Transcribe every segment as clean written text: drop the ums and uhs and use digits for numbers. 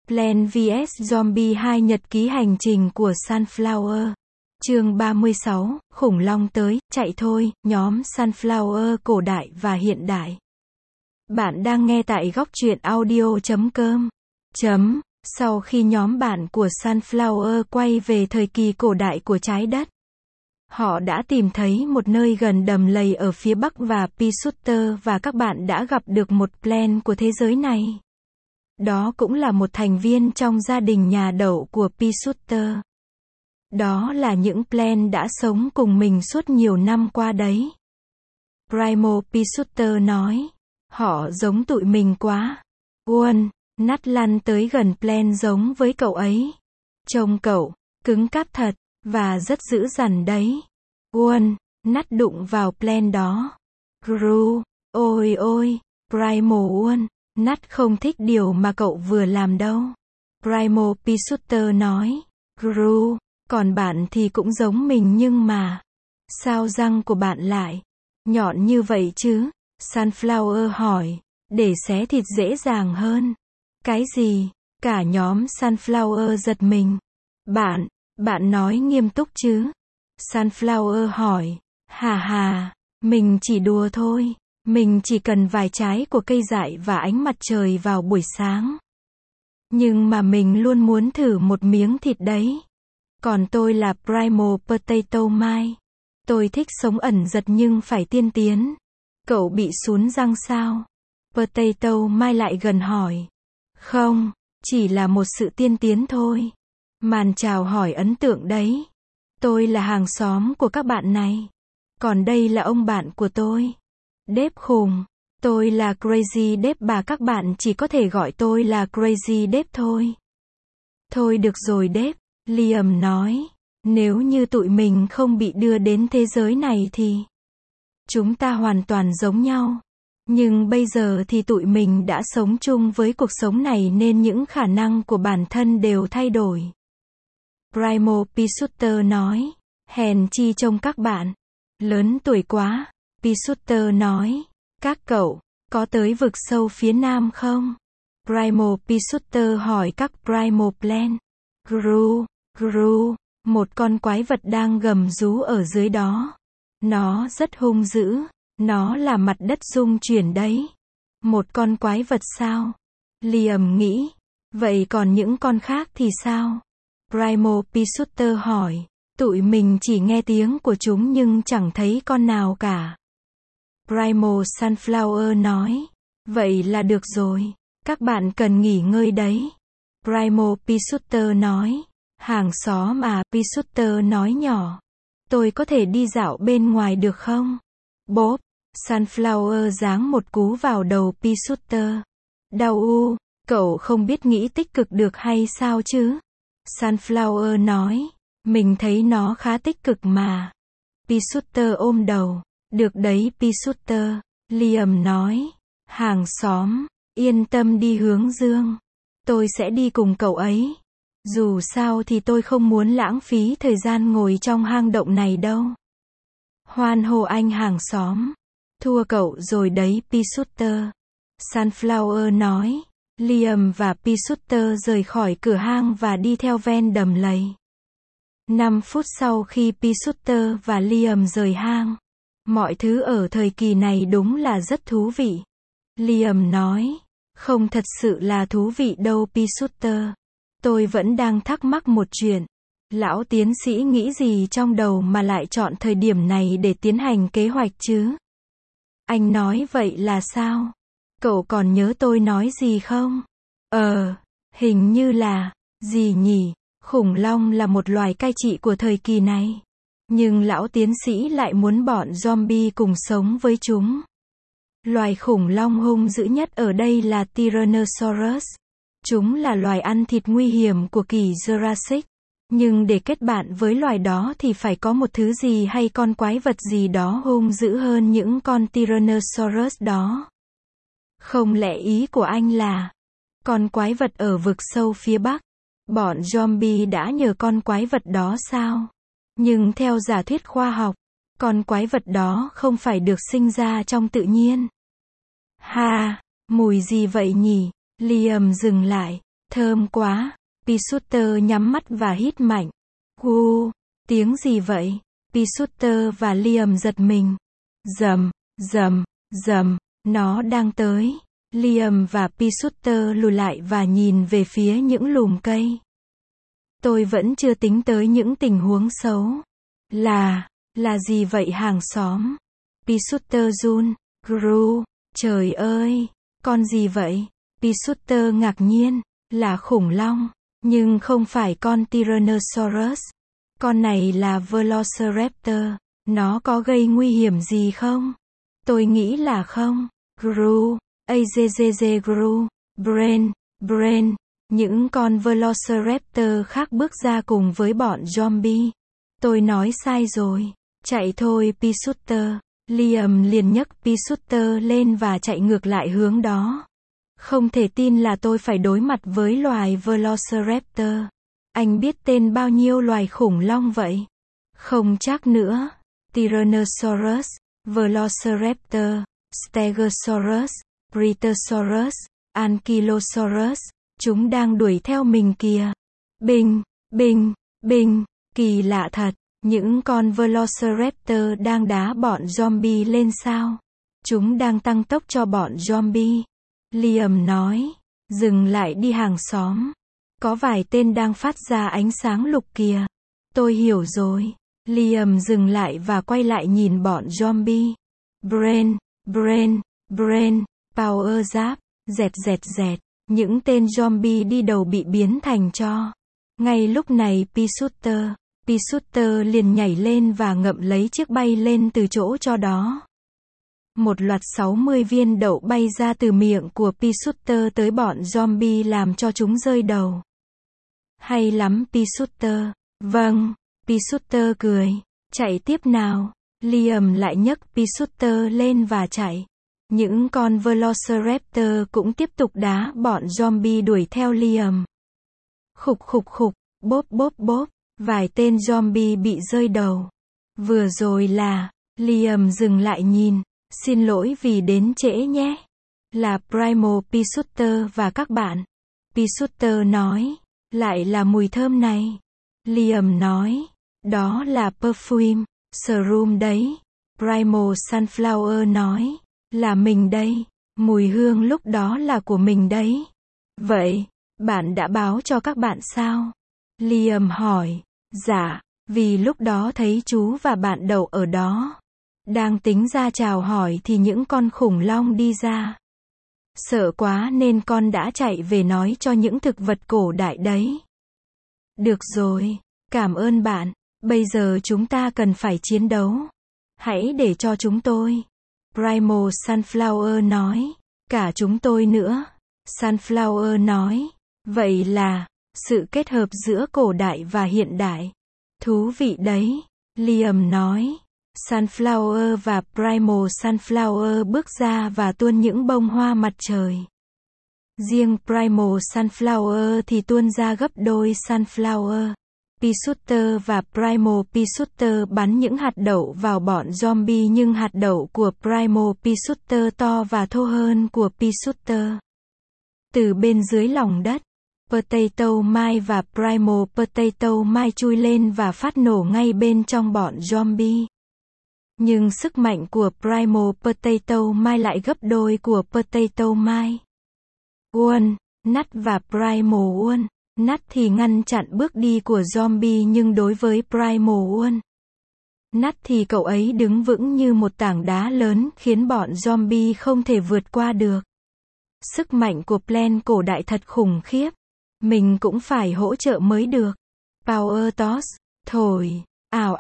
Plants vs Zombie 2 Nhật ký hành trình của Sunflower. Chương 36, khủng long tới, chạy thôi, nhóm Sunflower cổ đại và hiện đại. Bạn đang nghe tại góc truyện audio.com. Sau khi nhóm bạn của Sunflower quay về thời kỳ cổ đại của trái đất, họ đã tìm thấy một nơi gần đầm lầy ở phía bắc và P-Shooter và các bạn đã gặp được một plant của thế giới này. Đó cũng là một thành viên trong gia đình nhà đậu của P-Shooter. Đó là những plant đã sống cùng mình suốt nhiều năm qua đấy. Primal P-Shooter nói. Họ giống tụi mình quá. Uôn, Nat lăn tới gần plant giống với cậu ấy. Trông cậu, cứng cáp thật, và rất dữ dằn đấy. Uôn, Nat đụng vào plant đó. Gru, ôi ôi, Primal Uôn, Nat không thích điều mà cậu vừa làm đâu. Primal P-Shooter nói. Gru, còn bạn thì cũng giống mình nhưng mà, sao răng của bạn lại nhọn như vậy chứ? Sunflower hỏi, để xé thịt dễ dàng hơn. Cái gì? Cả nhóm Sunflower giật mình. Bạn nói nghiêm túc chứ? Sunflower hỏi, hà, mình chỉ đùa thôi. Mình chỉ cần vài trái của cây dại và ánh mặt trời vào buổi sáng. Nhưng mà mình luôn muốn thử một miếng thịt đấy. Còn tôi là Primal Potato Mike. Tôi thích sống ẩn giật nhưng phải tiên tiến. Cậu bị sún răng sao? Potato Mike lại gần hỏi. Không, chỉ là một sự tiên tiến thôi. Màn chào hỏi ấn tượng đấy. Tôi là hàng xóm của các bạn này. Còn đây là ông bạn của tôi. Dave khùng. Tôi là Crazy Dave và các bạn chỉ có thể gọi tôi là Crazy Dave thôi. Thôi được rồi Dave. Liam nói, nếu như tụi mình không bị đưa đến thế giới này thì chúng ta hoàn toàn giống nhau. Nhưng bây giờ thì tụi mình đã sống chung với cuộc sống này nên những khả năng của bản thân đều thay đổi. Primal P-Shooter nói, hèn chi trông các bạn lớn tuổi quá. P-Shooter nói, các cậu có tới vực sâu phía nam không? Primal P-Shooter hỏi các Primal Plant. Gru, một con quái vật đang gầm rú ở dưới đó. Nó rất hung dữ, nó là mặt đất rung chuyển đấy. Một con quái vật sao? Liam nghĩ, vậy còn những con khác thì sao? Primal P-Shooter hỏi, tụi mình chỉ nghe tiếng của chúng nhưng chẳng thấy con nào cả. Primal Sunflower nói, vậy là được rồi, các bạn cần nghỉ ngơi đấy. Primal P-Shooter nói. Hàng xóm à, P-Shooter nói nhỏ. Tôi có thể đi dạo bên ngoài được không? Bốp, Sunflower giáng một cú vào đầu P-Shooter. Đau cậu không biết nghĩ tích cực được hay sao chứ? Sunflower nói, mình thấy nó khá tích cực mà. P-Shooter ôm đầu. Được đấy P-Shooter. Liam nói, hàng xóm, yên tâm đi hướng dương. Tôi sẽ đi cùng cậu ấy. Dù sao thì tôi không muốn lãng phí thời gian ngồi trong hang động này đâu. Hoan hô anh hàng xóm. Thua cậu rồi đấy P-Shooter. Sunflower nói. Liam và P-Shooter rời khỏi cửa hang và đi theo ven đầm lầy. 5 phút sau khi P-Shooter và Liam rời hang, mọi thứ ở thời kỳ này đúng là rất thú vị. Liam nói. Không thật sự là thú vị đâu P-Shooter. Tôi vẫn đang thắc mắc một chuyện. Lão tiến sĩ nghĩ gì trong đầu mà lại chọn thời điểm này để tiến hành kế hoạch chứ? Anh nói vậy là sao? Cậu còn nhớ tôi nói gì không? Hình như là, gì nhỉ? Khủng long là một loài cai trị của thời kỳ này. Nhưng lão tiến sĩ lại muốn bọn zombie cùng sống với chúng. Loài khủng long hung dữ nhất ở đây là Tyrannosaurus. Chúng là loài ăn thịt nguy hiểm của kỷ Jurassic. Nhưng để kết bạn với loài đó thì phải có một thứ gì hay con quái vật gì đó hung dữ hơn những con Tyrannosaurus đó. Không lẽ ý của anh là con quái vật ở vực sâu phía bắc? Bọn zombie đã nhờ con quái vật đó sao? Nhưng theo giả thuyết khoa học, con quái vật đó không phải được sinh ra trong tự nhiên. Mùi gì vậy nhỉ? Liam dừng lại. Thơm quá. Peasuter nhắm mắt và hít mạnh. Gu, tiếng gì vậy? Peasuter và Liam giật mình. Rầm, rầm, rầm, nó đang tới. Liam và Peasuter lùi lại và nhìn về phía những lùm cây. Tôi vẫn chưa tính tới những tình huống xấu. Là gì vậy hàng xóm? Peasuter run. Gru, trời ơi, con gì vậy? Peasuter ngạc nhiên. Là khủng long, nhưng không phải con Tyrannosaurus. Con này là Velociraptor. Nó có gây nguy hiểm gì không? Tôi nghĩ là không. Gru, AZZZ Gru, Brain. Những con Velociraptor khác bước ra cùng với bọn zombie. Tôi nói sai rồi. Chạy thôi Peasuter. Liam liền nhấc Peasuter lên và chạy ngược lại hướng đó. Không thể tin là tôi phải đối mặt với loài Velociraptor. Anh biết tên bao nhiêu loài khủng long vậy? Không chắc nữa. Tyrannosaurus, Velociraptor, Stegosaurus, Brittosaurus, Ankylosaurus. Chúng đang đuổi theo mình kìa. Binh, kỳ lạ thật. Những con Velociraptor đang đá bọn zombie lên sao? Chúng đang tăng tốc cho bọn zombie. Liam nói. Dừng lại đi hàng xóm. Có vài tên đang phát ra ánh sáng lục kìa. Tôi hiểu rồi. Liam dừng lại và quay lại nhìn bọn zombie. Brain, power giáp, dẹt. Những tên zombie đi đầu bị biến thành tro. Ngay lúc này Peasuter liền nhảy lên và ngậm lấy chiếc bay lên từ chỗ tro đó. Một loạt 60 viên đậu bay ra từ miệng của Peasuter tới bọn zombie làm cho chúng rơi đầu. Hay lắm Peasuter. Vâng, Peasuter cười. Chạy tiếp nào. Liam lại nhấc Peasuter lên và chạy. Những con Velociraptor cũng tiếp tục đá bọn zombie đuổi theo Liam. Khục, bốp. Vài tên zombie bị rơi đầu. Vừa rồi là, Liam dừng lại nhìn. Xin lỗi vì đến trễ nhé. Là Primal Peasuter và các bạn. Peasuter nói. Lại là mùi thơm này. Liam nói. Đó là perfume, serum đấy. Primal Sunflower nói. Là mình đây. Mùi hương lúc đó là của mình đấy. Vậy, bạn đã báo cho các bạn sao? Liam hỏi. Dạ, vì lúc đó thấy chú và bạn đậu ở đó. Đang tính ra chào hỏi thì những con khủng long đi ra. Sợ quá nên con đã chạy về nói cho những thực vật cổ đại đấy. Được rồi, cảm ơn bạn. Bây giờ chúng ta cần phải chiến đấu. Hãy để cho chúng tôi. Primal Sunflower nói. Cả chúng tôi nữa. Sunflower nói. Vậy là, sự kết hợp giữa cổ đại và hiện đại. Thú vị đấy. Liam nói. Sunflower và Primal Sunflower bước ra và tuôn những bông hoa mặt trời. Riêng Primal Sunflower thì tuôn ra gấp đôi Sunflower. Peasuter và Primal Peasuter bắn những hạt đậu vào bọn zombie nhưng hạt đậu của Primal Peasuter to và thô hơn của Peasuter. Từ bên dưới lòng đất, Potato Mine và Primal Potato Mine chui lên và phát nổ ngay bên trong bọn zombie. Nhưng sức mạnh của Primal Potato Mine lại gấp đôi của Potato Mine. Nut và Primal Nut thì ngăn chặn bước đi của zombie nhưng đối với Primal Nut thì cậu ấy đứng vững như một tảng đá lớn khiến bọn zombie không thể vượt qua được. Sức mạnh của Plan cổ đại thật khủng khiếp. Mình cũng phải hỗ trợ mới được. Power Toss, thổi, ào,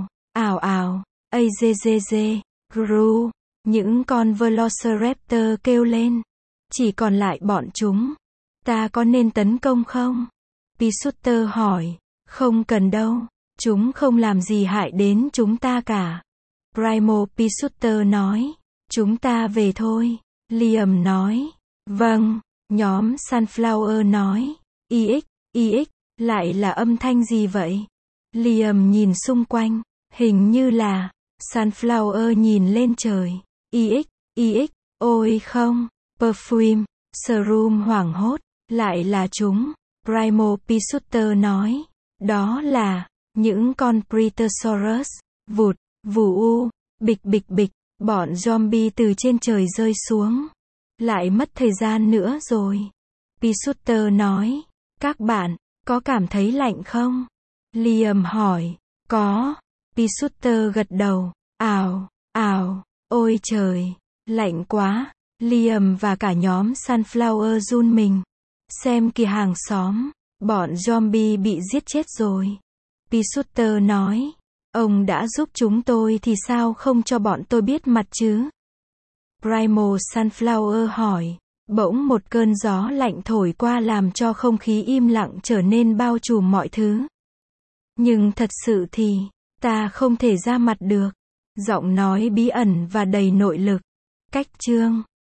AZZZ, Gru, những con Velociraptor kêu lên. Chỉ còn lại bọn chúng. Ta có nên tấn công không? Peasuter hỏi. Không cần đâu. Chúng không làm gì hại đến chúng ta cả. Primal Peasuter nói. Chúng ta về thôi. Liam nói. Vâng. Nhóm Sunflower nói. EX, lại là âm thanh gì vậy? Liam nhìn xung quanh. Hình như là. Sunflower nhìn lên trời. EX, ôi không. Perfume, serum hoảng hốt. Lại là chúng, Primal Pisuter nói. Đó là những con Brachiosaurus. Vụt, vù u, bịch bịch bịch, bọn zombie từ trên trời rơi xuống. Lại mất thời gian nữa rồi. Pisuter nói. Các bạn, có cảm thấy lạnh không? Liam hỏi. Có. Pisuter gật đầu. Ào, ào, ôi trời, lạnh quá. Liam và cả nhóm Sunflower run mình. Xem kìa hàng xóm, bọn zombie bị giết chết rồi. Pisuter nói. Ông đã giúp chúng tôi thì sao không cho bọn tôi biết mặt chứ? Primal Sunflower hỏi. Bỗng một cơn gió lạnh thổi qua làm cho không khí im lặng trở nên bao trùm mọi thứ. Nhưng thật sự thì, ta không thể ra mặt được. Giọng nói bí ẩn và đầy nội lực. Cách chương